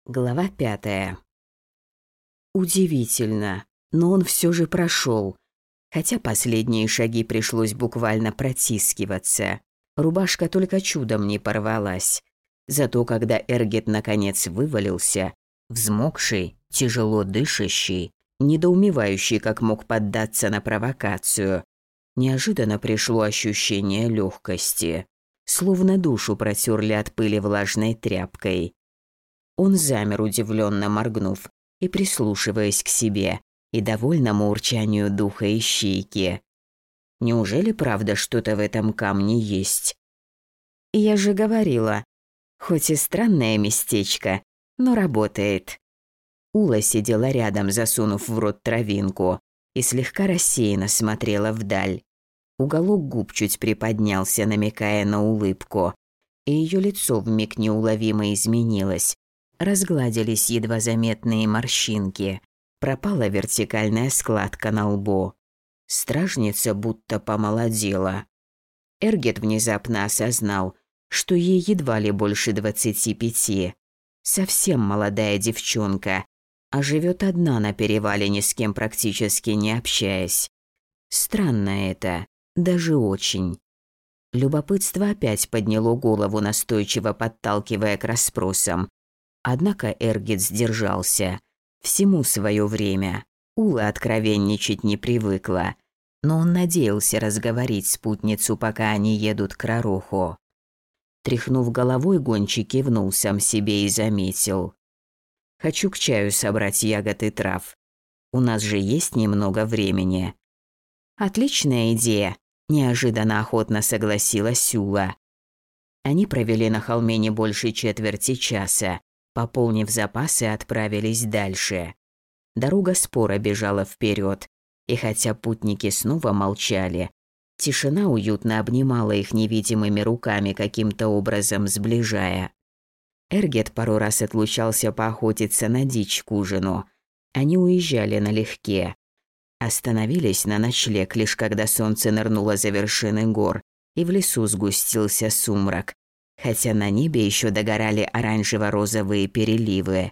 Глава 5. Удивительно, но он все же прошел, хотя последние шаги пришлось буквально протискиваться. Рубашка только чудом не порвалась. Зато когда Эргет наконец вывалился, взмокший, тяжело дышащий, недоумевающий, как мог поддаться на провокацию, неожиданно пришло ощущение легкости, словно душу протерли от пыли влажной тряпкой. Он замер, удивленно моргнув и прислушиваясь к себе и довольному урчанию духа ищейки. Неужели правда что-то в этом камне есть? Я же говорила, хоть и странное местечко, но работает. Ула сидела рядом, засунув в рот травинку, и слегка рассеянно смотрела вдаль. Уголок губ чуть приподнялся, намекая на улыбку, и ее лицо вмиг неуловимо изменилось. Разгладились едва заметные морщинки, пропала вертикальная складка на лбу. Стражница будто помолодела. Эргет внезапно осознал, что ей едва ли больше 25. Совсем молодая девчонка, а живет одна на перевале, ни с кем практически не общаясь. Странно это, даже очень. Любопытство опять подняло голову, настойчиво подталкивая к расспросам. Однако Эргет сдержался. Всему свое время. Ула откровенничать не привыкла, но он надеялся разговорить спутницу, пока они едут к Рароху. Тряхнув головой, гончий кивнул сам себе и заметил: «Хочу к чаю собрать ягод и трав. У нас же есть немного времени». «Отличная идея», – неожиданно охотно согласилась Ула. Они провели на холме не больше четверти часа. Пополнив запасы, отправились дальше. Дорога споро бежала вперед, и хотя путники снова молчали, тишина уютно обнимала их невидимыми руками, каким-то образом сближая. Эргет пару раз отлучался поохотиться на дичь к ужину. Они уезжали налегке. Остановились на ночлег, лишь когда солнце нырнуло за вершины гор, и в лесу сгустился сумрак, хотя на небе еще догорали оранжево-розовые переливы.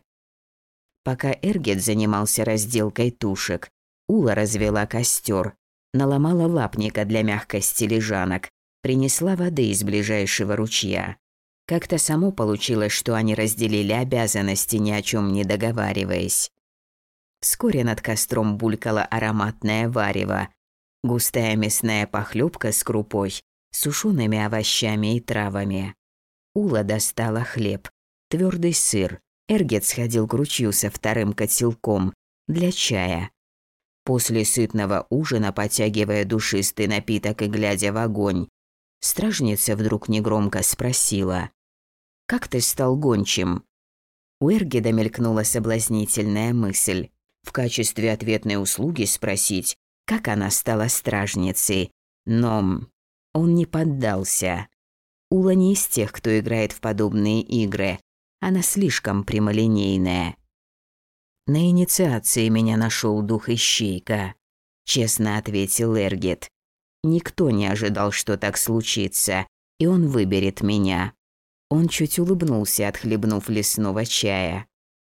Пока Эргет занимался разделкой тушек, Ула развела костер, наломала лапника для мягкости лежанок, принесла воды из ближайшего ручья. Как-то само получилось, что они разделили обязанности, ни о чем не договариваясь. Вскоре над костром булькало ароматное варево, густая мясная похлебка с крупой, сушеными овощами и травами. Ула достала хлеб, твердый сыр. Эргет сходил к ручью со вторым котелком для чая. После сытного ужина, потягивая душистый напиток и глядя в огонь, стражница вдруг негромко спросила: «Как ты стал гончим?» У Эргеда мелькнула соблазнительная мысль в качестве ответной услуги спросить, как она стала стражницей, но он не поддался. Ула не из тех, кто играет в подобные игры. Она слишком прямолинейная. «На инициации меня нашел дух ищейка», – честно ответил Эргет. «Никто не ожидал, что так случится, и он выберет меня». Он чуть улыбнулся, отхлебнув лесного чая.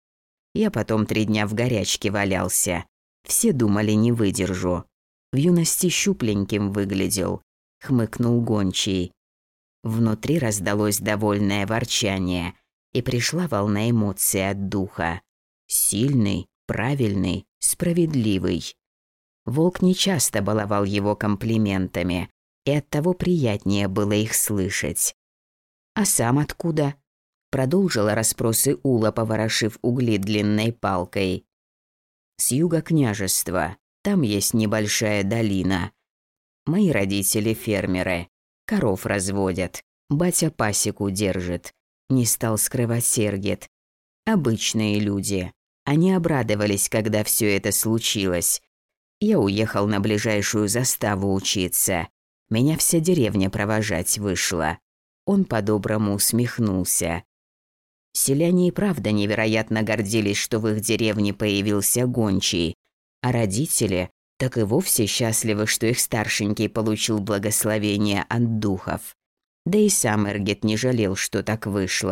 Я потом 3 дня в горячке валялся. Все думали, не выдержу. В юности щупленьким выглядел, хмыкнул гончий. Внутри раздалось довольное ворчание, и пришла волна эмоций от духа. Сильный, правильный, справедливый. Волк нечасто баловал его комплиментами, и оттого приятнее было их слышать. «А сам откуда?» – продолжила расспросы Ула, поворошив угли длинной палкой. «С юга княжества. Там есть небольшая долина. Мои родители фермеры. Коров разводят. Батя пасеку держит», – не стал скрывать Эргет. «Обычные люди. Они обрадовались, когда все это случилось. Я уехал на ближайшую заставу учиться. Меня вся деревня провожать вышла». Он по-доброму усмехнулся. Селяне и правда невероятно гордились, что в их деревне появился гончий, а родители так и вовсе счастливы, что их старшенький получил благословение от духов. Да и сам Эргет не жалел, что так вышло.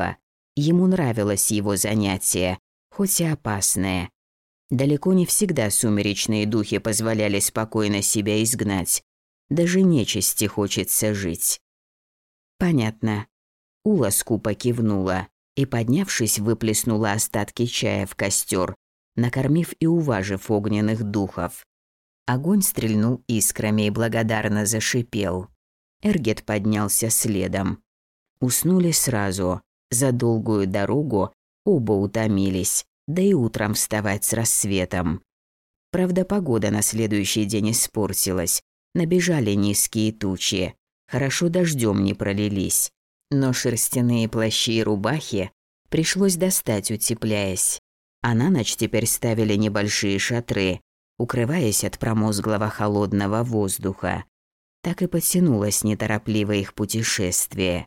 Ему нравилось его занятие, хоть и опасное. Далеко не всегда сумеречные духи позволяли спокойно себя изгнать. Даже нечисти хочется жить. Понятно. Ула скупо кивнула и, поднявшись, выплеснула остатки чая в костер, накормив и уважив огненных духов. Огонь стрельнул искрами и благодарно зашипел. Эргет поднялся следом. Уснули сразу. За долгую дорогу оба утомились, да и утром вставать с рассветом. Правда, погода на следующий день испортилась. Набежали низкие тучи. Хорошо дождем не пролились. Но шерстяные плащи и рубахи пришлось достать, утепляясь. А на ночь теперь ставили небольшие шатры, укрываясь от промозглого холодного воздуха. Так и потянулось неторопливо их путешествие.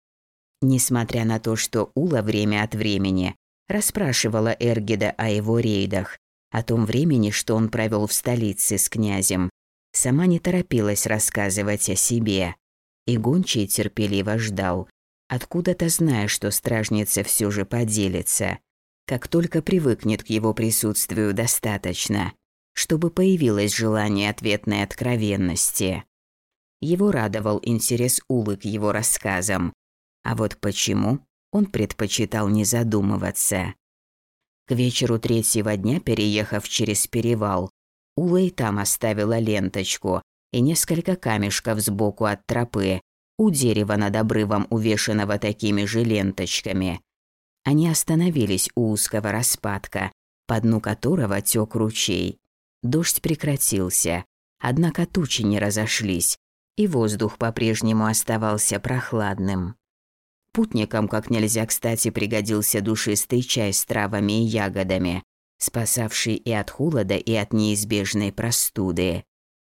Несмотря на то, что Ула время от времени расспрашивала Эргеда о его рейдах, о том времени, что он провел в столице с князем, сама не торопилась рассказывать о себе. И гончий терпеливо ждал, откуда-то зная, что стражница все же поделится, как только привыкнет к его присутствию достаточно, чтобы появилось желание ответной откровенности. Его радовал интерес Улы к его рассказам, а вот почему он предпочитал не задумываться. К вечеру третьего дня, переехав через перевал, Ула и там оставила ленточку и несколько камешков сбоку от тропы, у дерева над обрывом, увешанного такими же ленточками. Они остановились у узкого распадка, по дну которого тёк ручей. Дождь прекратился, однако тучи не разошлись, и воздух по-прежнему оставался прохладным. Путникам как нельзя кстати пригодился душистый чай с травами и ягодами, спасавший и от холода, и от неизбежной простуды.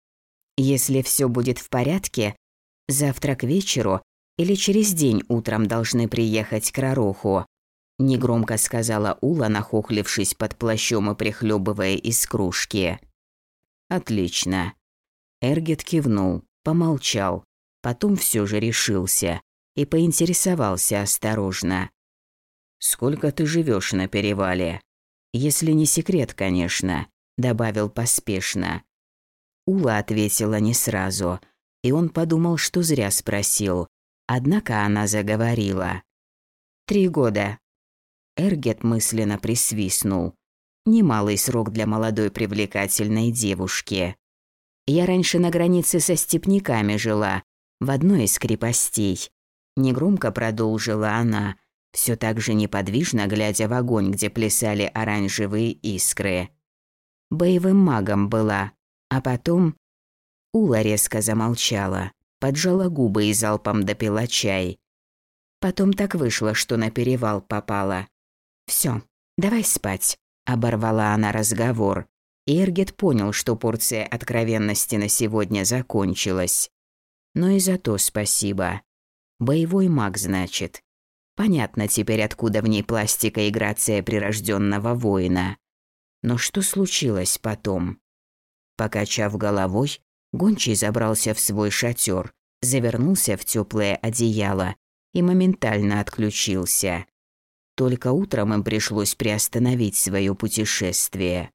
«Если все будет в порядке, завтра к вечеру или через день утром должны приехать к Рароху», негромко сказала Ула, нахохлившись под плащом и прихлебывая из кружки. «Отлично». Эргет кивнул, помолчал, потом все же решился и поинтересовался осторожно. «Сколько ты живешь на перевале? Если не секрет, конечно», добавил поспешно. Ула ответила не сразу, и он подумал, что зря спросил. Однако она заговорила. 3 года. Эргет мысленно присвистнул. Немалый срок для молодой привлекательной девушки. Я раньше на границе со степняками жила, в одной из крепостей. Негромко продолжила она, все так же неподвижно глядя в огонь, где плясали оранжевые искры. Боевым магом была, а потом... Ула резко замолчала, поджала губы и залпом допила чай. Потом так вышло, что на перевал попала. «Всё, давай спать», – оборвала она разговор. И Эргет понял, что порция откровенности на сегодня закончилась. Но и за то спасибо. Боевой маг, значит. Понятно теперь, откуда в ней пластика и грация прирожденного воина. Но что случилось потом? Покачав головой, гончий забрался в свой шатер, завернулся в теплое одеяло и моментально отключился. Только утром им пришлось приостановить свое путешествие.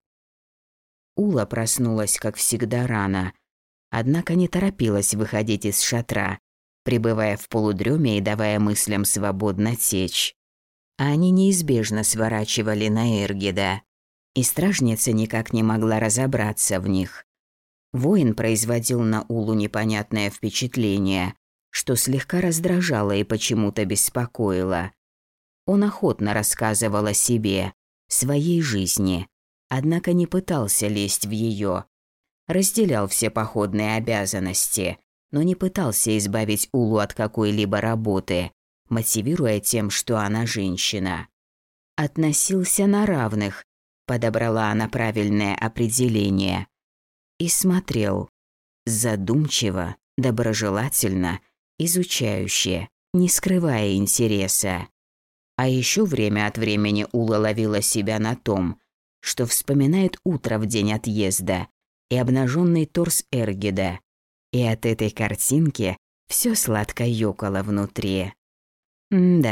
Ула проснулась, как всегда, рано, однако не торопилась выходить из шатра, пребывая в полудреме и давая мыслям свободно течь. А они неизбежно сворачивали на Эргеда, и стражница никак не могла разобраться в них. Воин производил на Улу непонятное впечатление, что слегка раздражало и почему-то беспокоило. Он охотно рассказывал о себе, своей жизни, однако не пытался лезть в ее. Разделял все походные обязанности, но не пытался избавить Улу от какой-либо работы, мотивируя тем, что она женщина. Относился на равных, подобрала она правильное определение. И смотрел. Задумчиво, доброжелательно, изучающе, не скрывая интереса. А еще время от времени Ула ловила себя на том, что вспоминает утро в день отъезда и обнаженный торс Эргеда, и от этой картинки все сладко ёкало внутри. Да,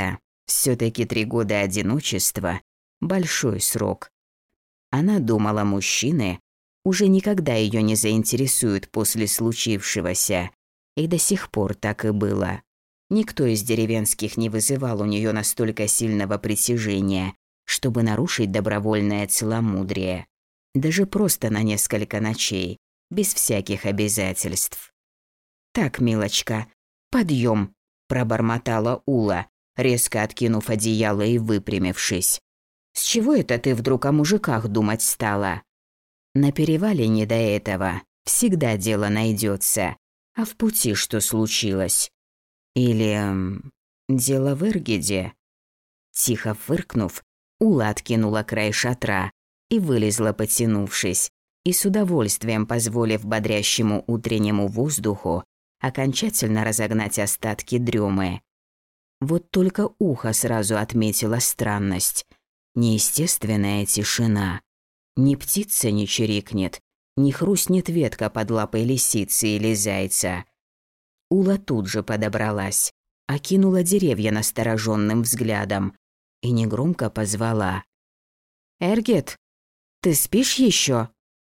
Все-таки 3 года одиночества – большой срок. Она думала, мужчины уже никогда ее не заинтересуют после случившегося. И до сих пор так и было. Никто из деревенских не вызывал у нее настолько сильного притяжения, чтобы нарушить добровольное целомудрие. Даже просто на несколько ночей, без всяких обязательств. «Так, милочка, подъем», – пробормотала Ула, резко откинув одеяло и выпрямившись. «С чего это ты вдруг о мужиках думать стала?» «На перевале не до этого. Всегда дело найдется. А в пути что случилось? Или... дело в Эргеде?» Тихо фыркнув, Ула откинула край шатра и вылезла, потянувшись, и с удовольствием позволив бодрящему утреннему воздуху окончательно разогнать остатки дремы. Вот только ухо сразу отметило странность. Неестественная тишина. Ни птица не чирикнет, ни хрустнет ветка под лапой лисицы или зайца. Ула тут же подобралась, окинула деревья настороженным взглядом и негромко позвала: «Эргет, ты спишь еще?»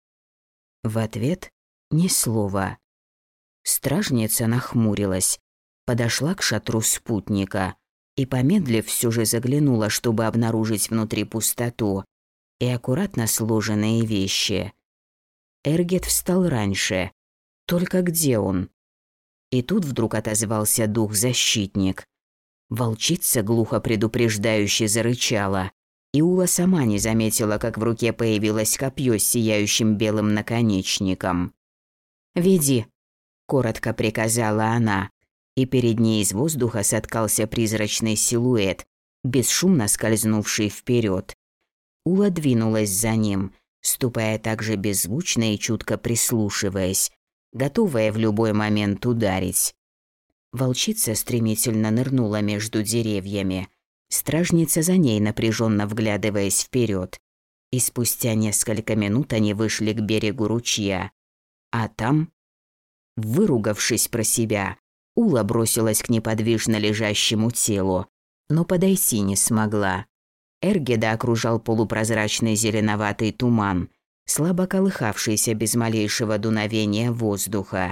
В ответ ни слова. Стражница нахмурилась, подошла к шатру спутника и, помедлив, все же заглянула, чтобы обнаружить внутри пустоту и аккуратно сложенные вещи. Эргет встал раньше. Только где он? И тут вдруг отозвался дух-защитник. Волчица глухо предупреждающе зарычала, и Ула сама не заметила, как в руке появилось копье с сияющим белым наконечником. «Веди», – коротко приказала она, и перед ней из воздуха соткался призрачный силуэт, бесшумно скользнувший вперед. Ула двинулась за ним, ступая также беззвучно и чутко прислушиваясь, готовая в любой момент ударить. Волчица стремительно нырнула между деревьями, стражница за ней, напряженно вглядываясь вперед, и спустя несколько минут они вышли к берегу ручья. А там, выругавшись про себя, Ула бросилась к неподвижно лежащему телу, но подойти не смогла. Эргеда окружал полупрозрачный зеленоватый туман, слабо колыхавшийся без малейшего дуновения воздуха.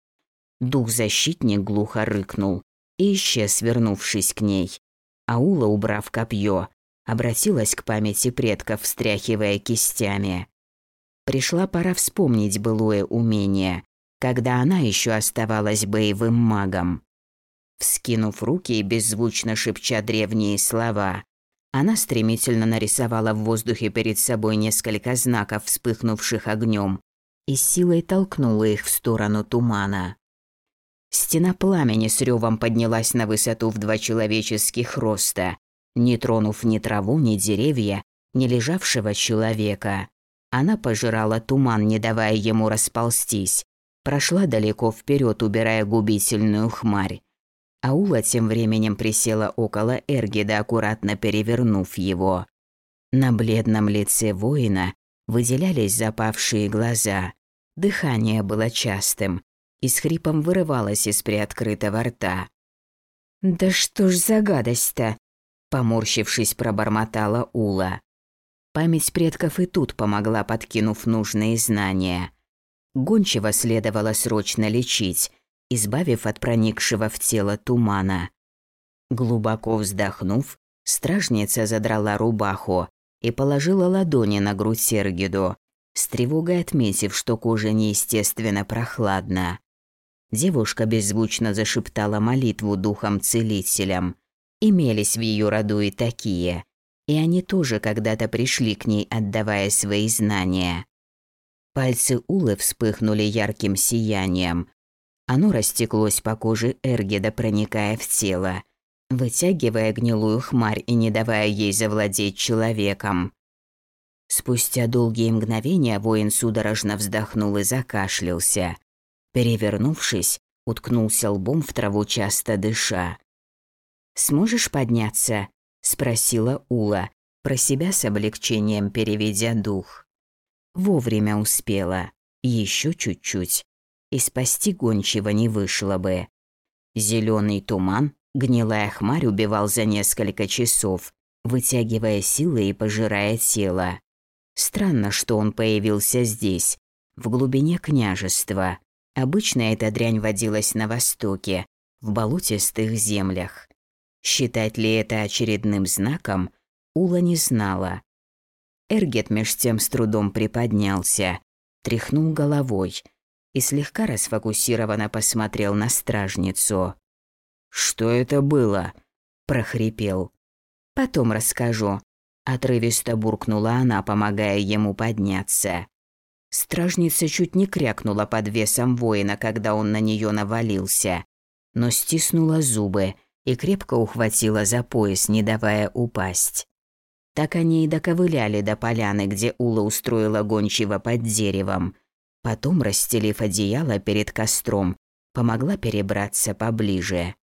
Дух-защитник глухо рыкнул и исчез, вернувшись к ней. А Ула, убрав копье, обратилась к памяти предков, встряхивая кистями. Пришла пора вспомнить былое умение, когда она еще оставалась боевым магом. Вскинув руки и беззвучно шепча древние слова, она стремительно нарисовала в воздухе перед собой несколько знаков, вспыхнувших огнем, и силой толкнула их в сторону тумана. Стена пламени с ревом поднялась на высоту в 2 человеческих роста, не тронув ни траву, ни деревья, ни лежавшего человека. Она пожирала туман, не давая ему расползтись, прошла далеко вперед, убирая губительную хмарь. Аула тем временем присела около Эргеда, аккуратно перевернув его. На бледном лице воина выделялись запавшие глаза. Дыхание было частым и с хрипом вырывалось из приоткрытого рта. «Да что ж за гадость-то?» – поморщившись, пробормотала Ула. Память предков и тут помогла, подкинув нужные знания. Гончего следовало срочно лечить, избавив от проникшего в тело тумана. Глубоко вздохнув, стражница задрала рубаху и положила ладони на грудь Эргеду, с тревогой отметив, что кожа неестественно прохладна. Девушка беззвучно зашептала молитву духам-целителям. Имелись в ее роду и такие, и они тоже когда-то пришли к ней, отдавая свои знания. Пальцы Улы вспыхнули ярким сиянием. Оно растеклось по коже Эргеда, проникая в тело, вытягивая гнилую хмарь и не давая ей завладеть человеком. Спустя долгие мгновения воин судорожно вздохнул и закашлялся. Перевернувшись, уткнулся лбом в траву, часто дыша. «Сможешь подняться?» – спросила Ула, про себя с облегчением переведя дух. Вовремя успела, еще чуть-чуть, и спасти гончего не вышло бы. Зеленый туман Гнилая хмарь убивал за несколько часов, вытягивая силы и пожирая тело. Странно, что он появился здесь, в глубине княжества. Обычно эта дрянь водилась на востоке, в болотистых землях. Считать ли это очередным знаком, Ула не знала. Эргет меж тем с трудом приподнялся, тряхнул головой и слегка расфокусированно посмотрел на стражницу. «Что это было?» – прохрипел. «Потом расскажу», – отрывисто буркнула она, помогая ему подняться. Стражница чуть не крякнула под весом воина, когда он на нее навалился, но стиснула зубы и крепко ухватила за пояс, не давая упасть. Так они и доковыляли до поляны, где Ула устроила гончего под деревом. Потом, расстелив одеяло перед костром, помогла перебраться поближе.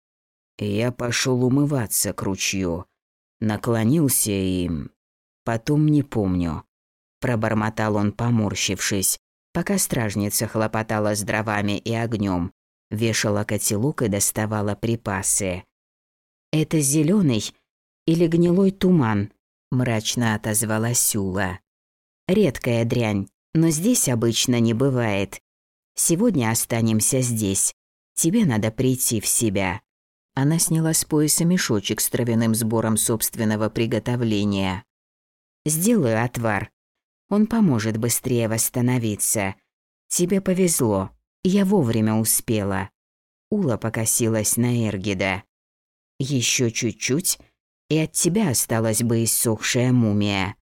Я пошел умываться к ручью. Наклонился и... Потом не помню. Пробормотал он, поморщившись, пока стражница хлопотала с дровами и огнем, вешала котелок и доставала припасы. «Это зеленый или гнилой туман?» – мрачно отозвалась Ула. «Редкая дрянь, но здесь обычно не бывает. Сегодня останемся здесь. Тебе надо прийти в себя». Она сняла с пояса мешочек с травяным сбором собственного приготовления. «Сделаю отвар. Он поможет быстрее восстановиться. Тебе повезло. Я вовремя успела». Ула покосилась на Эргида. «Еще чуть-чуть, и от тебя осталась бы иссохшая мумия».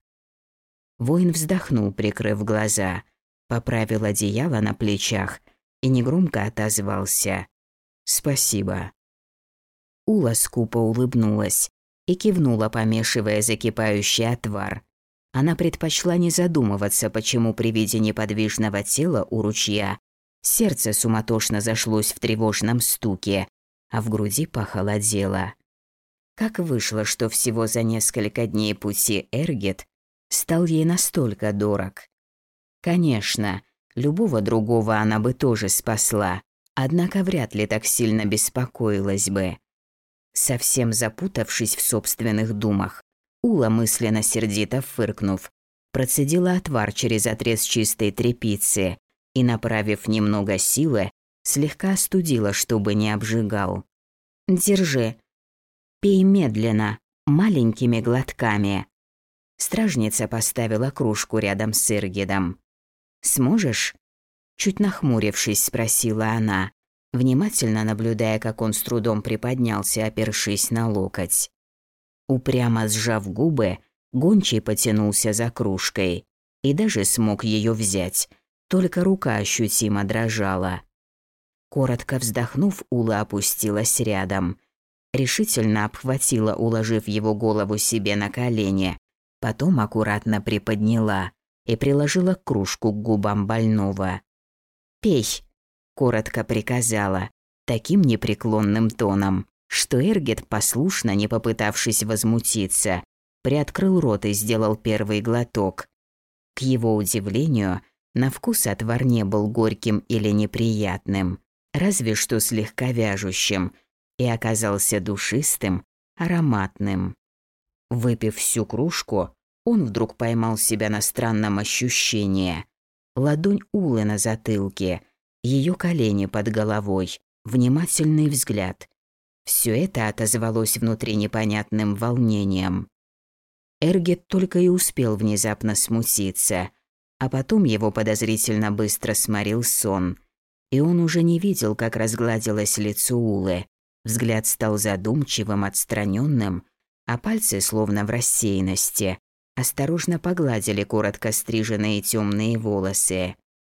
Воин вздохнул, прикрыв глаза, поправил одеяло на плечах и негромко отозвался. «Спасибо». Ула скупо улыбнулась и кивнула, помешивая закипающий отвар. Она предпочла не задумываться, почему при виде неподвижного тела у ручья сердце суматошно зашлось в тревожном стуке, а в груди похолодело. Как вышло, что всего за несколько дней пути Эргет стал ей настолько дорог? Конечно, любого другого она бы тоже спасла, однако вряд ли так сильно беспокоилась бы. Совсем запутавшись в собственных думах, Ула, мысленно сердито фыркнув, процедила отвар через отрез чистой тряпицы и, направив немного силы, слегка остудила, чтобы не обжигал. «Держи. Пей медленно, маленькими глотками». Стражница поставила кружку рядом с Эргидом. «Сможешь?» Чуть нахмурившись, спросила она, внимательно наблюдая, как он с трудом приподнялся, опершись на локоть. Упрямо сжав губы, гончий потянулся за кружкой и даже смог ее взять, только рука ощутимо дрожала. Коротко вздохнув, Ула опустилась рядом, решительно обхватила, уложив его голову себе на колени, потом аккуратно приподняла и приложила кружку к губам больного. «Пей», – коротко приказала, таким непреклонным тоном, что Эргет, послушно, не попытавшись возмутиться, приоткрыл рот и сделал первый глоток. К его удивлению, на вкус отвар не был горьким или неприятным, разве что слегка вяжущим, и оказался душистым, ароматным. Выпив всю кружку, он вдруг поймал себя на странном ощущении. Ладонь Улы на затылке, ее колени под головой, внимательный взгляд. Все это отозвалось внутри непонятным волнением. Эргет только и успел внезапно смутиться, а потом его подозрительно быстро сморил сон, и он уже не видел, как разгладилось лицо Улы. Взгляд стал задумчивым, отстраненным, а пальцы, словно в рассеянности, осторожно погладили коротко стриженные темные волосы.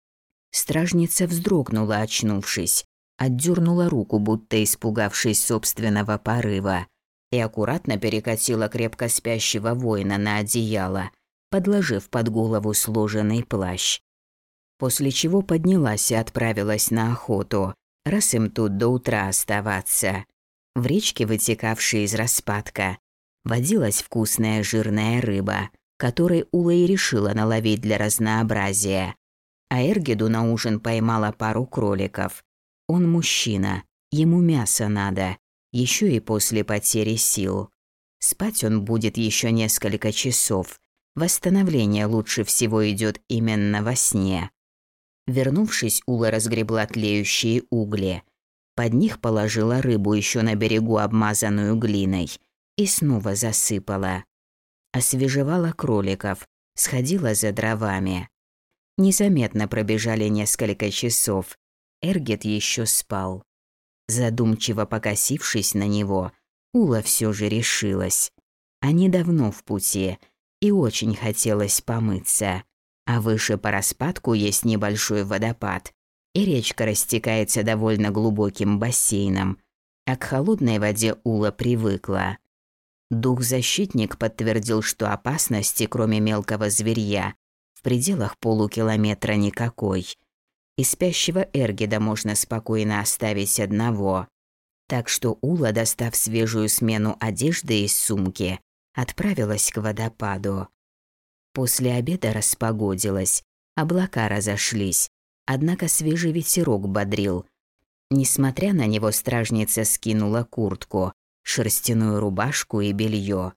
Стражница вздрогнула, очнувшись, отдернула руку, будто испугавшись собственного порыва, и аккуратно перекатила крепко спящего воина на одеяло, подложив под голову сложенный плащ. После чего поднялась и отправилась на охоту, раз им тут до утра оставаться. В речке, вытекавшей из распадка, водилась вкусная жирная рыба, которой Ула и решила наловить для разнообразия. А Эргиду на ужин поймала пару кроликов. Он мужчина, ему мясо надо, еще и после потери сил. Спать он будет еще несколько часов. Восстановление лучше всего идет именно во сне. Вернувшись, Ула разгребла тлеющие угли. Под них положила рыбу, еще на берегу обмазанную глиной, и снова засыпала. Освежевала кроликов, сходила за дровами. Незаметно пробежали несколько часов. Эргет еще спал. Задумчиво покосившись на него, Ула все же решилась. Они давно в пути, и очень хотелось помыться. А выше по распадку есть небольшой водопад, и речка растекается довольно глубоким бассейном, а к холодной воде Ула привыкла. Дух-защитник подтвердил, что опасности, кроме мелкого зверья, в пределах полукилометра никакой. И спящего Эргеда можно спокойно оставить одного. Так что Ула, достав свежую смену одежды из сумки, отправилась к водопаду. После обеда распогодилось, облака разошлись, однако свежий ветерок бодрил. Несмотря на него, стражница скинула куртку, шерстяную рубашку и белье.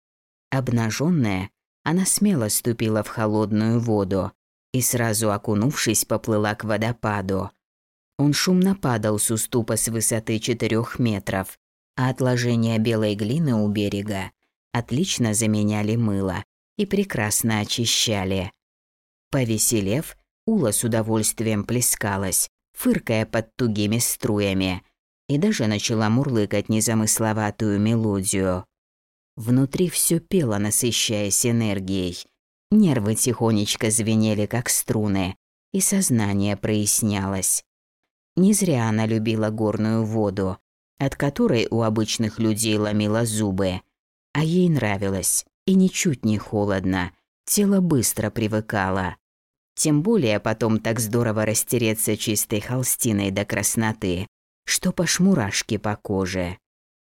Обнаженная, она смело ступила в холодную воду и, сразу окунувшись, поплыла к водопаду. Он шумно падал с уступа с высоты 4 метров, а отложения белой глины у берега отлично заменяли мыло и прекрасно очищали. Повеселев, Ула с удовольствием плескалась, фыркая под тугими струями, и даже начала мурлыкать незамысловатую мелодию. Внутри все пело, насыщаясь энергией. Нервы тихонечко звенели, как струны, и сознание прояснялось. Не зря она любила горную воду, от которой у обычных людей ломило зубы, а ей нравилось. И ничуть не холодно, тело быстро привыкало. Тем более потом так здорово растереться чистой холстиной до красноты, что пош мурашки по коже.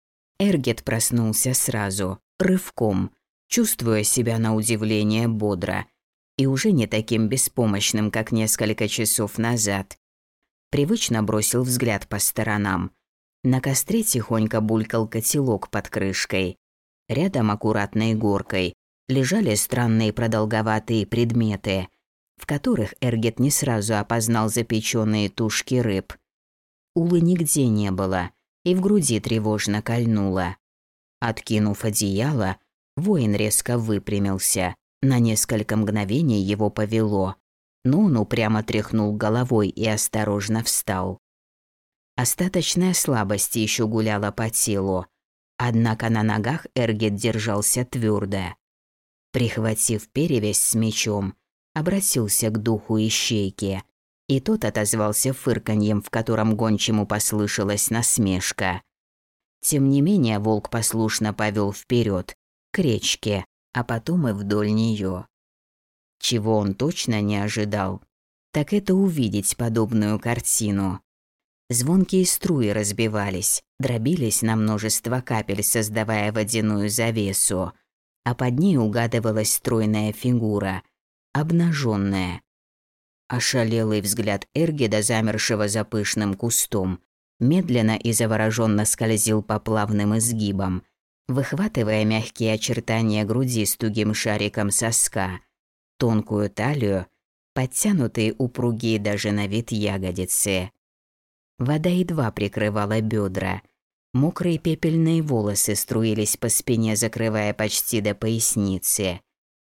Эргет проснулся сразу, рывком, чувствуя себя на удивление бодро и уже не таким беспомощным, как несколько часов назад. Привычно бросил взгляд по сторонам. На костре тихонько булькал котелок под крышкой. Рядом аккуратной горкой лежали странные продолговатые предметы, в которых Эргет не сразу опознал запеченные тушки рыб. Улы нигде не было, и в груди тревожно кольнуло. Откинув одеяло, воин резко выпрямился. На несколько мгновений его повело, но он упрямо тряхнул головой и осторожно встал. Остаточная слабость еще гуляла по телу. Однако на ногах Эргет держался твердо. Прихватив перевязь с мечом, обратился к духу ищейки, и тот отозвался фырканьем, в котором гончему послышалась насмешка. Тем не менее волк послушно повел вперед, к речке, а потом и вдоль нее. Чего он точно не ожидал, так это увидеть подобную картину. Звонкие струи разбивались, дробились на множество капель, создавая водяную завесу, а под ней угадывалась стройная фигура, обнаженная. Ошалелый взгляд Эргеда, замершего за пышным кустом, медленно и завороженно скользил по плавным изгибам, выхватывая мягкие очертания груди с тугим шариком соска, тонкую талию, подтянутые упругие даже на вид ягодицы. Вода едва прикрывала бедра. Мокрые пепельные волосы струились по спине, закрывая почти до поясницы.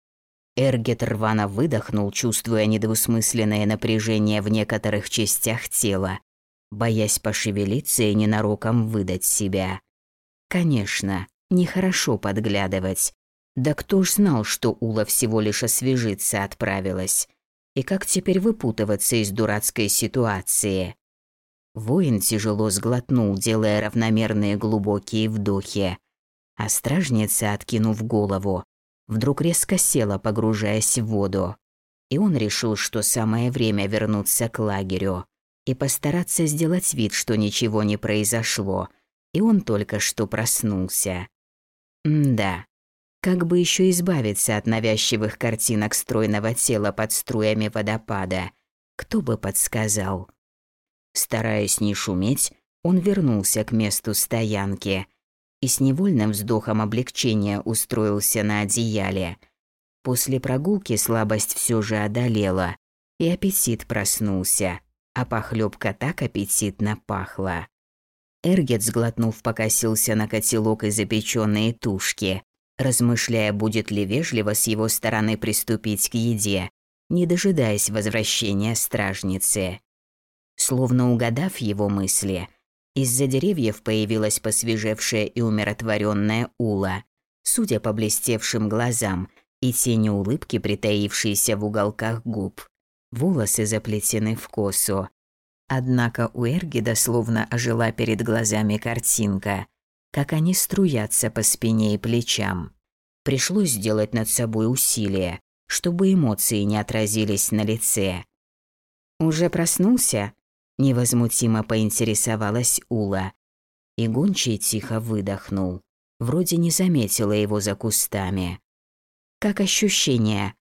Эргет рвано выдохнул, чувствуя недвусмысленное напряжение в некоторых частях тела, боясь пошевелиться и ненароком выдать себя. Конечно, нехорошо подглядывать. Да кто ж знал, что Ула всего лишь освежиться отправилась? И как теперь выпутываться из дурацкой ситуации? Воин тяжело сглотнул, делая равномерные глубокие вдохи, а стражница, откинув голову, вдруг резко села, погружаясь в воду. И он решил, что самое время вернуться к лагерю и постараться сделать вид, что ничего не произошло, и он только что проснулся. Да, как бы еще избавиться от навязчивых картинок стройного тела под струями водопада, кто бы подсказал. Стараясь не шуметь, Он вернулся к месту стоянки и с невольным вздохом облегчения устроился на одеяле. После прогулки слабость все же одолела, и аппетит проснулся, а похлебка так аппетитно пахла. Эргет, сглотнув, покосился на котелок и запеченные тушки, размышляя, будет ли вежливо с его стороны приступить к еде, не дожидаясь возвращения стражницы. Словно угадав его мысли, из-за деревьев появилась посвежевшая и умиротворенная Ула, судя по блестевшим глазам и тени улыбки, притаившейся в уголках губ. Волосы заплетены в косу. Однако у Эргеда словно ожила перед глазами картинка, как они струятся по спине и плечам. Пришлось сделать над собой усилие, чтобы эмоции не отразились на лице. «Уже проснулся?» – невозмутимо поинтересовалась Ула. И гончий тихо выдохнул. Вроде не заметила его за кустами. «Как ощущения?»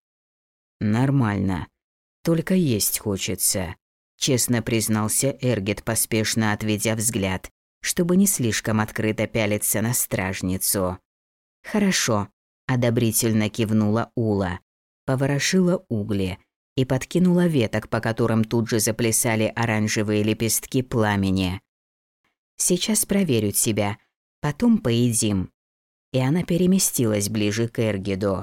«Нормально. Только есть хочется», – честно признался Эргет, поспешно отведя взгляд, чтобы не слишком открыто пялиться на стражницу. «Хорошо», – одобрительно кивнула Ула, поворошила угли и подкинула веток, по которым тут же заплясали оранжевые лепестки пламени. «Сейчас проверю тебя, потом поедим». И она переместилась ближе к Эргеду.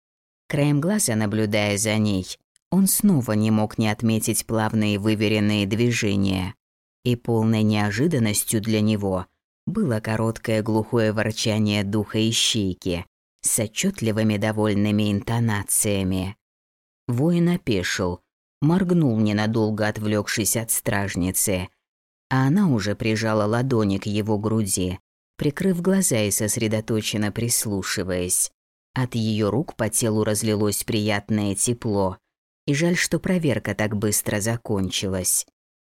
Краем глаза, наблюдая за ней, он снова не мог не отметить плавные выверенные движения. И полной неожиданностью для него было короткое глухое ворчание духа-ищейки с отчетливыми довольными интонациями. Воин опешил, моргнул, ненадолго отвлекшись от стражницы, а она уже прижала ладони к его груди, прикрыв глаза и сосредоточенно прислушиваясь. От ее рук по телу разлилось приятное тепло, и жаль, что проверка так быстро закончилась.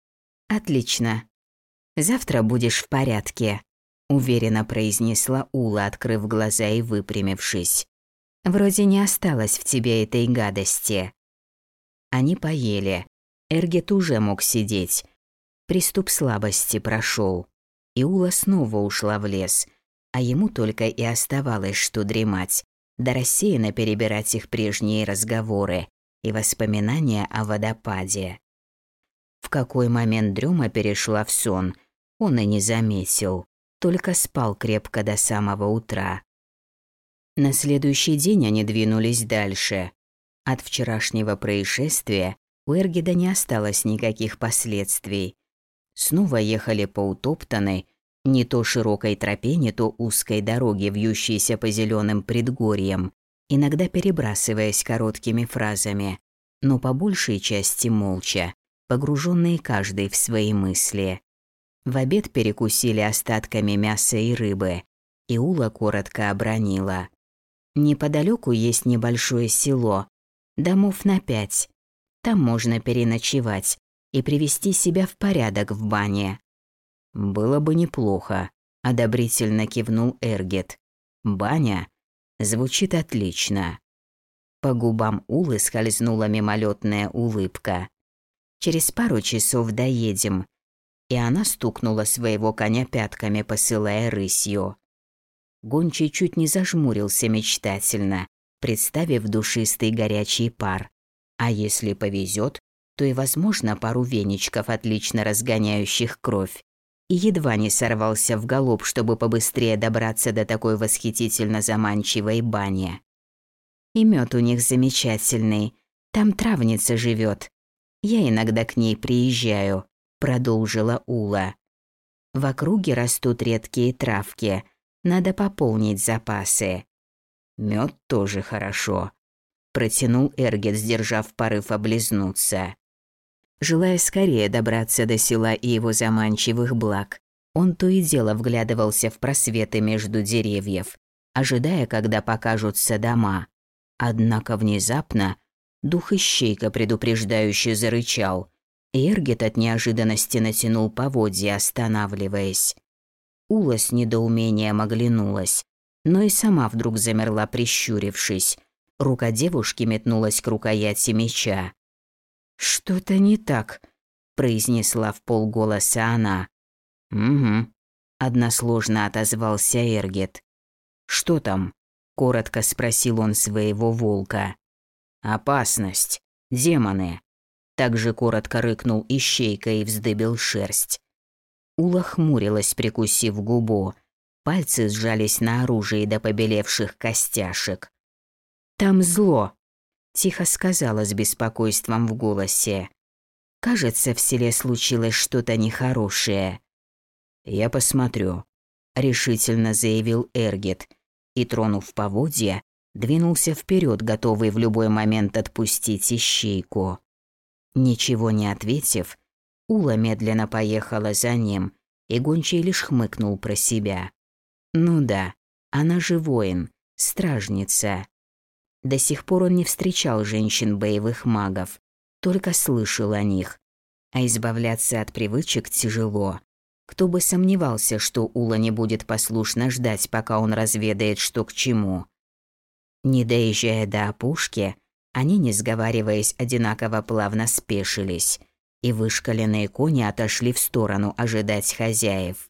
«Отлично. Завтра будешь в порядке», – уверенно произнесла Ула, открыв глаза и выпрямившись. «Вроде не осталось в тебе этой гадости». Они поели. Эргет уже мог сидеть. Приступ слабости прошел. И Ула снова ушла в лес, а ему только и оставалось, что дремать, да рассеянно перебирать их прежние разговоры и воспоминания о водопаде. В какой момент дрема перешла в сон, он и не заметил, только спал крепко до самого утра. На следующий день они двинулись дальше. От вчерашнего происшествия у Эргеда не осталось никаких последствий. Снова ехали по утоптанной, не то широкой тропе, не то узкой дороге, вьющейся по зеленым предгорьям, иногда перебрасываясь короткими фразами, но по большей части молча, погруженные каждый в свои мысли. В обед перекусили остатками мяса и рыбы, и Ула коротко обронила: «Неподалеку есть небольшое село, домов на 5. Там можно переночевать и привести себя в порядок в бане». «Было бы неплохо», – одобрительно кивнул Эргет. «Баня? Звучит отлично». По губам Улы скользнула мимолетная улыбка. «Через пару часов доедем». И она стукнула своего коня пятками, посылая рысью. Гончий чуть не зажмурился мечтательно, представив душистый горячий пар. А если повезет, то и, возможно, пару веничков, отлично разгоняющих кровь. И едва не сорвался в галоп, чтобы побыстрее добраться до такой восхитительно заманчивой бани. «И мед у них замечательный, там травница живет. Я иногда к ней приезжаю», – продолжила Ула. «В округе растут редкие травки, надо пополнить запасы». «Мед тоже хорошо», – протянул Эргет, сдержав порыв облизнуться. Желая скорее добраться до села и его заманчивых благ, он то и дело вглядывался в просветы между деревьев, ожидая, когда покажутся дома. Однако внезапно дух-ищейка предупреждающе зарычал, и Эргет от неожиданности натянул поводья, останавливаясь. Ула с недоумением оглянулась, но и сама вдруг замерла, прищурившись. Рука девушки метнулась к рукояти меча. «Что-то не так», – произнесла вполголоса она. «Угу», – односложно отозвался Эргет. «Что там?» – коротко спросил он своего волка. «Опасность. Демоны». Также коротко рыкнул Ищейка и вздыбил шерсть. Ула хмурилась, прикусив губу. Пальцы сжались на оружии до побелевших костяшек. «Там зло», – тихо сказала с беспокойством в голосе. «Кажется, в селе случилось что-то нехорошее». «Я посмотрю», – решительно заявил Эргет и, тронув поводья, двинулся вперед, готовый в любой момент отпустить Ищейку. Ничего не ответив, Ула медленно поехала за ним, и гончий лишь хмыкнул про себя. Ну да, она же воин, стражница. До сих пор он не встречал женщин-боевых магов, только слышал о них. А избавляться от привычек тяжело. Кто бы сомневался, что Ула не будет послушно ждать, пока он разведает, что к чему. Не доезжая до опушки, они, не сговариваясь, одинаково плавно спешились, и вышкаленные кони отошли в сторону ожидать хозяев.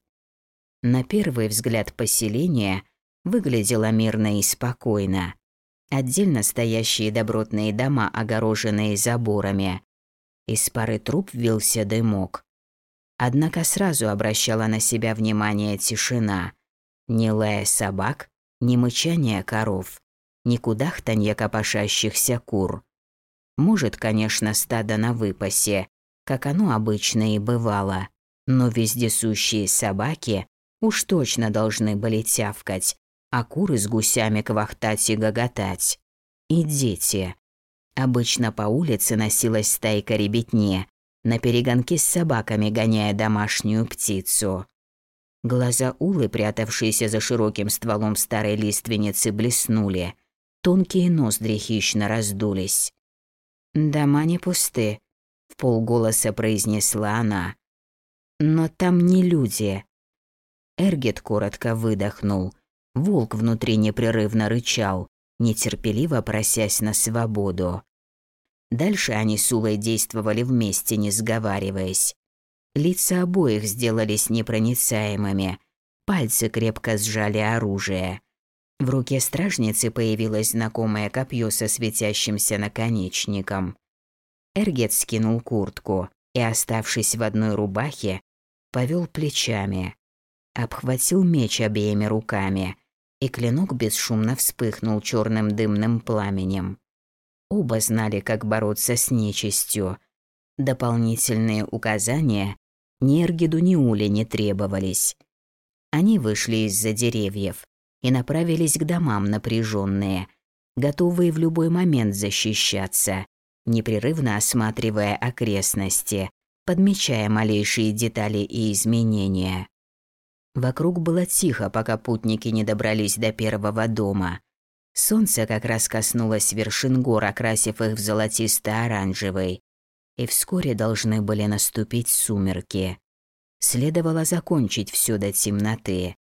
На первый взгляд поселение выглядело мирно и спокойно. Отдельно стоящие добротные дома, огороженные заборами. Из пары труб вился дымок. Однако сразу обращала на себя внимание тишина. Ни лая собак, ни мычания коров, ни кудахтанья копошащихся кур. Может, конечно, стадо на выпасе, как оно обычно и бывало, но вездесущие собаки уж точно должны были тявкать, а куры с гусями квахтать и гоготать. И дети. Обычно по улице носилась стайка ребятни, наперегонки с собаками гоняя домашнюю птицу. Глаза Улы, прятавшиеся за широким стволом старой лиственницы, блеснули. Тонкие ноздри хищно раздулись. «Дома не пусты», – вполголоса произнесла она. «Но там не люди». Эргет коротко выдохнул. Волк внутри непрерывно рычал, нетерпеливо просясь на свободу. Дальше они с Улой действовали вместе, не сговариваясь. Лица обоих сделались непроницаемыми, пальцы крепко сжали оружие. В руке стражницы появилось знакомое копье со светящимся наконечником. Эргет скинул куртку и, оставшись в одной рубахе, повел плечами. Обхватил меч обеими руками, и клинок бесшумно вспыхнул черным дымным пламенем. Оба знали, как бороться с нечистью. Дополнительные указания ни Эргеду, ни Уле не требовались. Они вышли из-за деревьев и направились к домам напряженные, готовые в любой момент защищаться, непрерывно осматривая окрестности, подмечая малейшие детали и изменения. Вокруг было тихо, пока путники не добрались до первого дома. Солнце как раз коснулось вершин гор, окрасив их в золотисто-оранжевый, и вскоре должны были наступить сумерки. Следовало закончить все до темноты.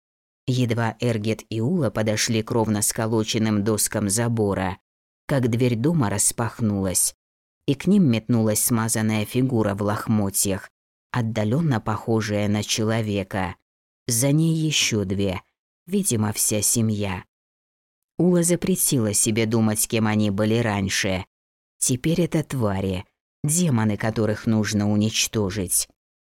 Едва Эргет и Ула подошли к ровно сколоченным доскам забора, как дверь дома распахнулась, и к ним метнулась смазанная фигура в лохмотьях, отдаленно похожая на человека. За ней еще две, видимо, вся семья. Ула запретила себе думать, кем они были раньше. Теперь это твари, демоны, которых нужно уничтожить.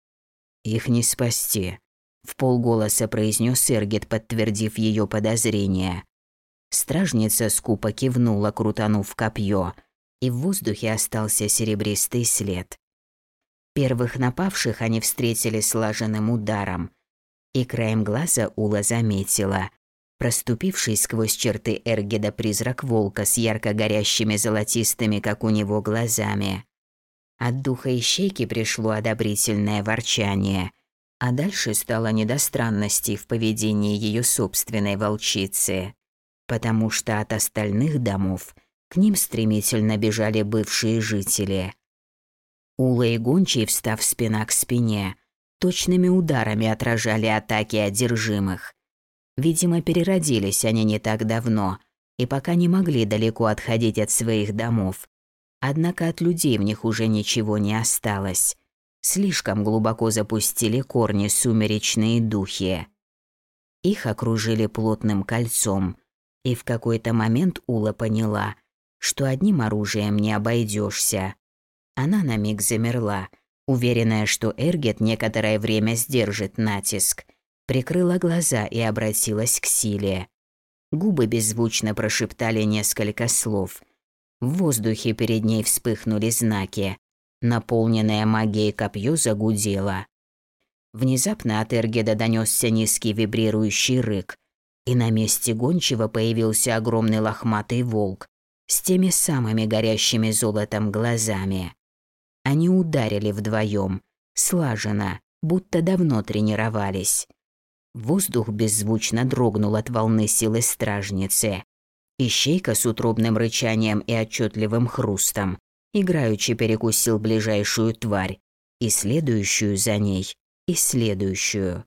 «Их не спасти», – вполголоса произнес Эргет, подтвердив ее подозрения. Стражница скупо кивнула, крутанув копье, и в воздухе остался серебристый след. Первых напавших они встретили слаженным ударом, и краем глаза Ула заметила проступивший сквозь черты Эргеда призрак волка с ярко горящими золотистыми, как у него, глазами. От духа ищейки пришло одобрительное ворчание, а дальше стало не до странностей в поведении ее собственной волчицы, потому что от остальных домов к ним стремительно бежали бывшие жители. Ула и гончий, встав спина к спине, точными ударами отражали атаки одержимых. Видимо, переродились они не так давно и пока не могли далеко отходить от своих домов. Однако от людей в них уже ничего не осталось. Слишком глубоко запустили корни сумеречные духи. Их окружили плотным кольцом, и в какой-то момент Ула поняла, что одним оружием не обойдешься. Она на миг замерла, уверенная, что Эргет некоторое время сдержит натиск, прикрыла глаза и обратилась к силе. Губы беззвучно прошептали несколько слов. В воздухе перед ней вспыхнули знаки. Наполненное магией копье загудело. Внезапно от Эргеда донесся низкий вибрирующий рык, и на месте гончего появился огромный лохматый волк с теми самыми горящими золотом глазами. Они ударили вдвоем, слаженно, будто давно тренировались. Воздух беззвучно дрогнул от волны силы стражницы. Ищейка с утробным рычанием и отчетливым хрустом играючи перекусил ближайшую тварь, и следующую за ней, и следующую.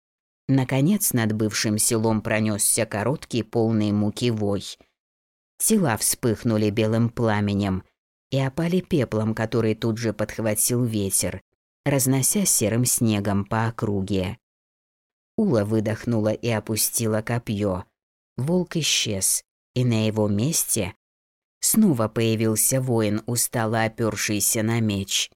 Наконец над бывшим селом пронесся короткий, полный муки вой. Тела вспыхнули белым пламенем и опали пеплом, который тут же подхватил ветер, разнося серым снегом по округе. Ула выдохнула и опустила копье. Волк исчез, и на его месте снова появился воин, устало опёршийся на меч.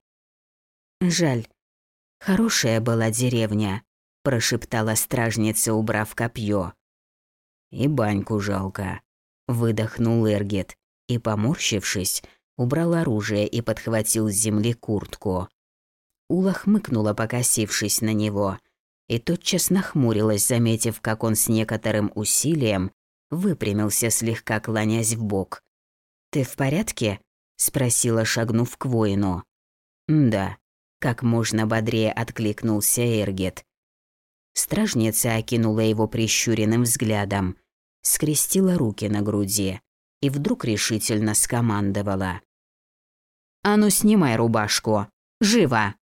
«Жаль, хорошая была деревня», – прошептала стражница, убрав копье. «И баньку жалко», – выдохнул Эргет и, поморщившись, убрал оружие и подхватил с земли куртку. Ула хмыкнула, покосившись на него, и тотчас нахмурилась, заметив, как он с некоторым усилием выпрямился, слегка клонясь вбок. «Ты в порядке?» – спросила, шагнув к воину. «Да», – как можно бодрее откликнулся Эргет. Стражница окинула его прищуренным взглядом, скрестила руки на груди и вдруг решительно скомандовала: «А ну, снимай рубашку! Живо!»